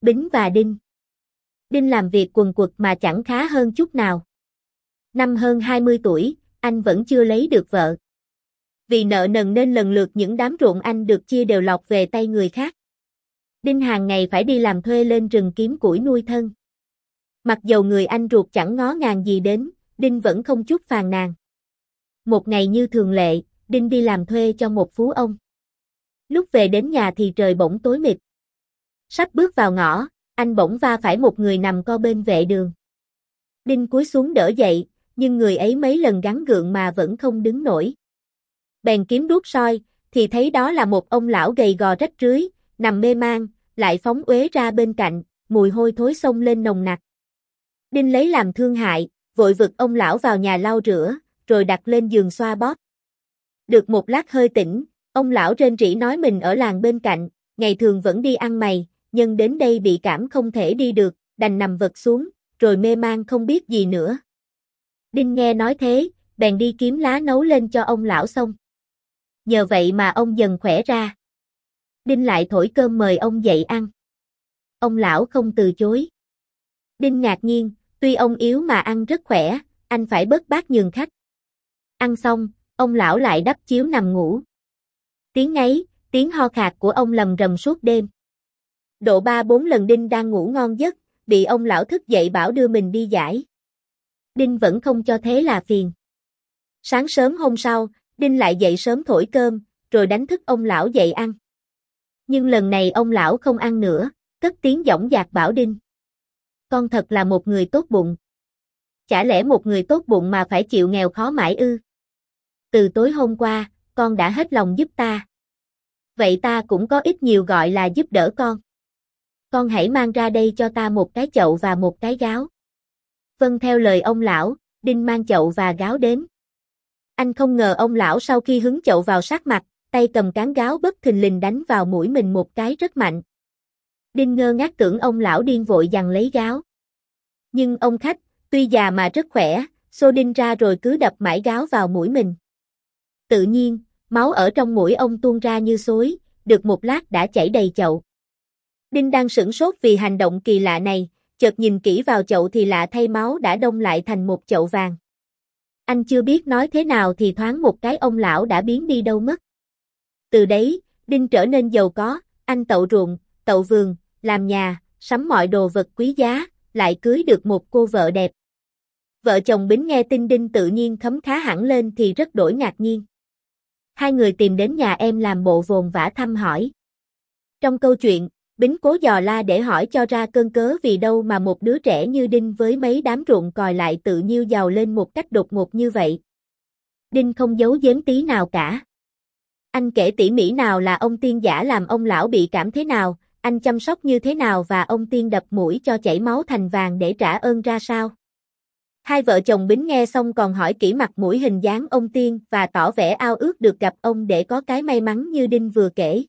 Bính và Đinh. Đinh làm việc quần quật mà chẳng khá hơn chút nào. Năm hơn 20 tuổi, anh vẫn chưa lấy được vợ. Vì nợ nần nên lần lượt những đám ruộng anh được chia đều lọt về tay người khác. Đinh hàng ngày phải đi làm thuê lên rừng kiếm củi nuôi thân. Mặc dầu người anh ruột chẳng ngó ngàng gì đến, Đinh vẫn không chút phàn nàn. Một ngày như thường lệ, Đinh đi làm thuê cho một phú ông. Lúc về đến nhà thì trời bỗng tối mịt. Sắp bước vào ngõ, anh bỗng va phải một người nằm co bên vệ đường. Đinh cúi xuống đỡ dậy, nhưng người ấy mấy lần gắng gượng mà vẫn không đứng nổi. Bèn kiếm đuốc soi, thì thấy đó là một ông lão gầy gò rách rưới, nằm mê man, lại phóng uế ra bên cạnh, mùi hôi thối xông lên nồng nặc. Đinh lấy làm thương hại, vội vực ông lão vào nhà lau rửa, rồi đặt lên giường xoa bóp. Được một lát hơi tỉnh, ông lão rên rỉ nói mình ở làng bên cạnh, ngày thường vẫn đi ăn mày, nhưng đến đây bị cảm không thể đi được, đành nằm vật xuống, rồi mê man không biết gì nữa. Đinh nghe nói thế, bèn đi kiếm lá nấu lên cho ông lão xong. Nhờ vậy mà ông dần khỏe ra. Đinh lại thổi cơm mời ông dậy ăn. Ông lão không từ chối. Đinh ngạc nhiên, tuy ông yếu mà ăn rất khỏe, anh phải bớt bát nhường khách. Ăn xong, ông lão lại đắp chiếu nằm ngủ. Tiếng ngáy, tiếng ho khạc của ông lầm rầm suốt đêm. Độ 3-4 lần Đinh đang ngủ ngon giấc, bị ông lão thức dậy bảo đưa mình đi giải. Đinh vẫn không cho thế là phiền. Sáng sớm hôm sau, Đinh lại dậy sớm thổi cơm, rồi đánh thức ông lão dậy ăn. Nhưng lần này ông lão không ăn nữa, cất tiếng dõng dạc bảo Đinh. Con thật là một người tốt bụng. Chả lẽ một người tốt bụng mà phải chịu nghèo khó mãi ư? Từ tối hôm qua, con đã hết lòng giúp ta. Vậy ta cũng có ít nhiều gọi là giúp đỡ con. Con hãy mang ra đây cho ta một cái chậu và một cái gáo. Vâng theo lời ông lão, Đinh mang chậu và gáo đến. Anh không ngờ ông lão sau khi hứng chậu vào sát mặt, tay cầm cán gáo bất thình lình đánh vào mũi mình một cái rất mạnh. Đinh ngơ ngác tưởng ông lão điên vội giằng lấy gáo. Nhưng ông khách, tuy già mà rất khỏe, xô Đinh ra rồi cứ đập mãi gáo vào mũi mình. Tự nhiên, máu ở trong mũi ông tuôn ra như xối, được một lát đã chảy đầy chậu. Đinh đang sửng sốt vì hành động kỳ lạ này, chợt nhìn kỹ vào chậu thì lạ thay máu đã đông lại thành một chậu vàng. Anh chưa biết nói thế nào thì thoáng một cái ông lão đã biến đi đâu mất. Từ đấy, Đinh trở nên giàu có, anh tậu ruộng, tậu vườn, làm nhà, sắm mọi đồ vật quý giá, lại cưới được một cô vợ đẹp. Vợ chồng Bính nghe tin Đinh tự nhiên khấm khá hẳn lên thì rất đổi ngạc nhiên. Hai người tìm đến nhà em làm bộ vồn vã thăm hỏi. Trong câu chuyện, Bính cố dò la để hỏi cho ra cơn cớ vì đâu mà một đứa trẻ như Đinh với mấy đám ruộng còi lại tự nhiêu giàu lên một cách đột ngột như vậy. Đinh không giấu giếm tí nào cả. Anh kể tỉ mỉ nào là ông tiên giả làm ông lão bị cảm thế nào, anh chăm sóc như thế nào và ông tiên đập mũi cho chảy máu thành vàng để trả ơn ra sao. Hai vợ chồng Bính nghe xong còn hỏi kỹ mặt mũi hình dáng ông tiên và tỏ vẻ ao ước được gặp ông để có cái may mắn như Đinh vừa kể.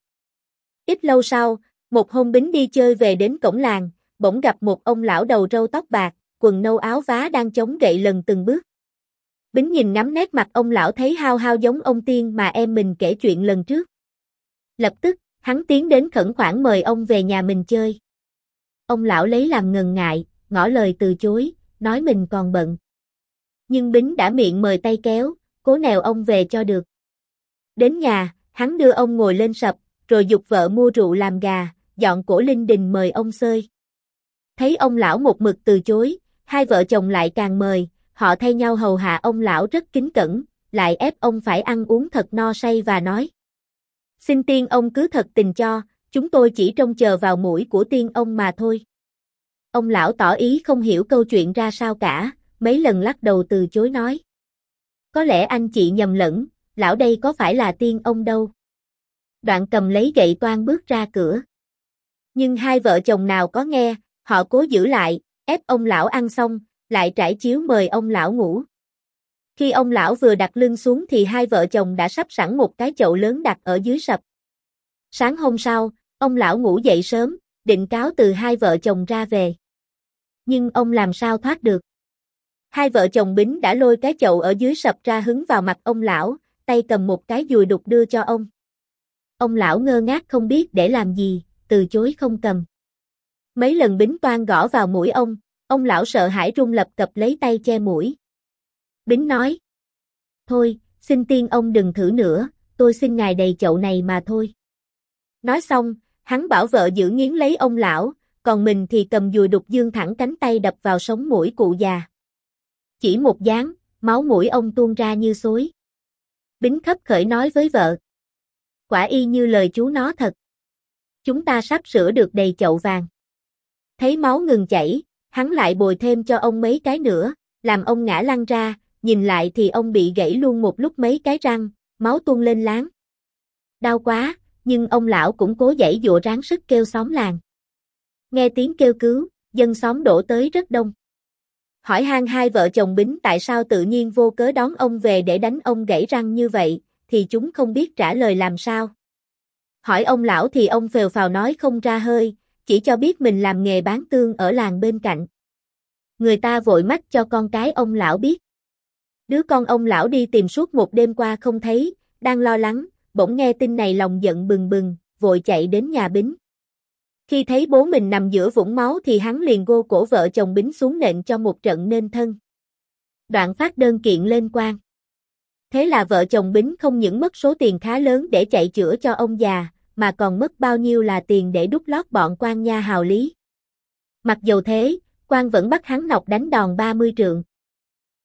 Ít lâu sau, một hôm Bính đi chơi về đến cổng làng, bỗng gặp một ông lão đầu râu tóc bạc, quần nâu áo vá đang chống gậy lần từng bước. Bính nhìn ngắm nét mặt ông lão thấy hao hao giống ông tiên mà em mình kể chuyện lần trước. Lập tức, hắn tiến đến khẩn khoản mời ông về nhà mình chơi. Ông lão lấy làm ngần ngại, ngỏ lời từ chối, nói mình còn bận. Nhưng Bính đã miệng mời tay kéo, cố nèo ông về cho được. Đến nhà, hắn đưa ông ngồi lên sập, rồi giục vợ mua rượu làm gà, dọn cổ linh đình mời ông xơi. Thấy ông lão một mực từ chối, hai vợ chồng lại càng mời, họ thay nhau hầu hạ ông lão rất kính cẩn, lại ép ông phải ăn uống thật no say và nói. Xin tiên ông cứ thật tình cho, chúng tôi chỉ trông chờ vào mũi của tiên ông mà thôi. Ông lão tỏ ý không hiểu câu chuyện ra sao cả, mấy lần lắc đầu từ chối nói. Có lẽ anh chị nhầm lẫn, lão đây có phải là tiên ông đâu. Đoạn cầm lấy gậy toan bước ra cửa. Nhưng hai vợ chồng nào có nghe, họ cố giữ lại, ép ông lão ăn xong, lại trải chiếu mời ông lão ngủ. Khi ông lão vừa đặt lưng xuống thì hai vợ chồng đã sắp sẵn một cái chậu lớn đặt ở dưới sập. Sáng hôm sau, ông lão ngủ dậy sớm, định cáo từ hai vợ chồng ra về. Nhưng ông làm sao thoát được. Hai vợ chồng Bính đã lôi cái chậu ở dưới sập ra hứng vào mặt ông lão, tay cầm một cái dùi đục đưa cho ông. Ông lão ngơ ngác không biết để làm gì, từ chối không cầm. Mấy lần Bính toan gõ vào mũi ông lão sợ hãi run lập cập lấy tay che mũi. Bính nói. Thôi, xin tiên ông đừng thử nữa, tôi xin ngài đầy chậu này mà thôi. Nói xong, hắn bảo vợ giữ nghiến lấy ông lão, còn mình thì cầm dùi đục dương thẳng cánh tay đập vào sống mũi cụ già. Chỉ một dáng, máu mũi ông tuôn ra như xối. Bính khấp khởi nói với vợ. Quả y như lời chú nó thật. Chúng ta sắp sửa được đầy chậu vàng. Thấy máu ngừng chảy, hắn lại bồi thêm cho ông mấy cái nữa, làm ông ngã lăn ra, nhìn lại thì ông bị gãy luôn một lúc mấy cái răng, máu tuôn lên láng. Đau quá, nhưng ông lão cũng cố giãy giụa ráng sức kêu xóm làng. Nghe tiếng kêu cứu, dân xóm đổ tới rất đông. Hỏi han hai vợ chồng Bính tại sao tự nhiên vô cớ đón ông về để đánh ông gãy răng như vậy, thì chúng không biết trả lời làm sao. Hỏi ông lão thì ông phèo phào nói không ra hơi, chỉ cho biết mình làm nghề bán tương ở làng bên cạnh. Người ta vội mách cho con cái ông lão biết. Đứa con ông lão đi tìm suốt một đêm qua không thấy, đang lo lắng, bỗng nghe tin này lòng giận bừng bừng, vội chạy đến nhà Bính. Khi thấy bố mình nằm giữa vũng máu thì hắn liền gô cổ vợ chồng Bính xuống nện cho một trận nên thân. Đoạn phát đơn kiện lên quan. Thế là vợ chồng Bính không những mất số tiền khá lớn để chạy chữa cho ông già, mà còn mất bao nhiêu là tiền để đút lót bọn quan nha hào lý. Mặc dầu thế, quan vẫn bắt hắn nọc đánh đòn 30 trượng.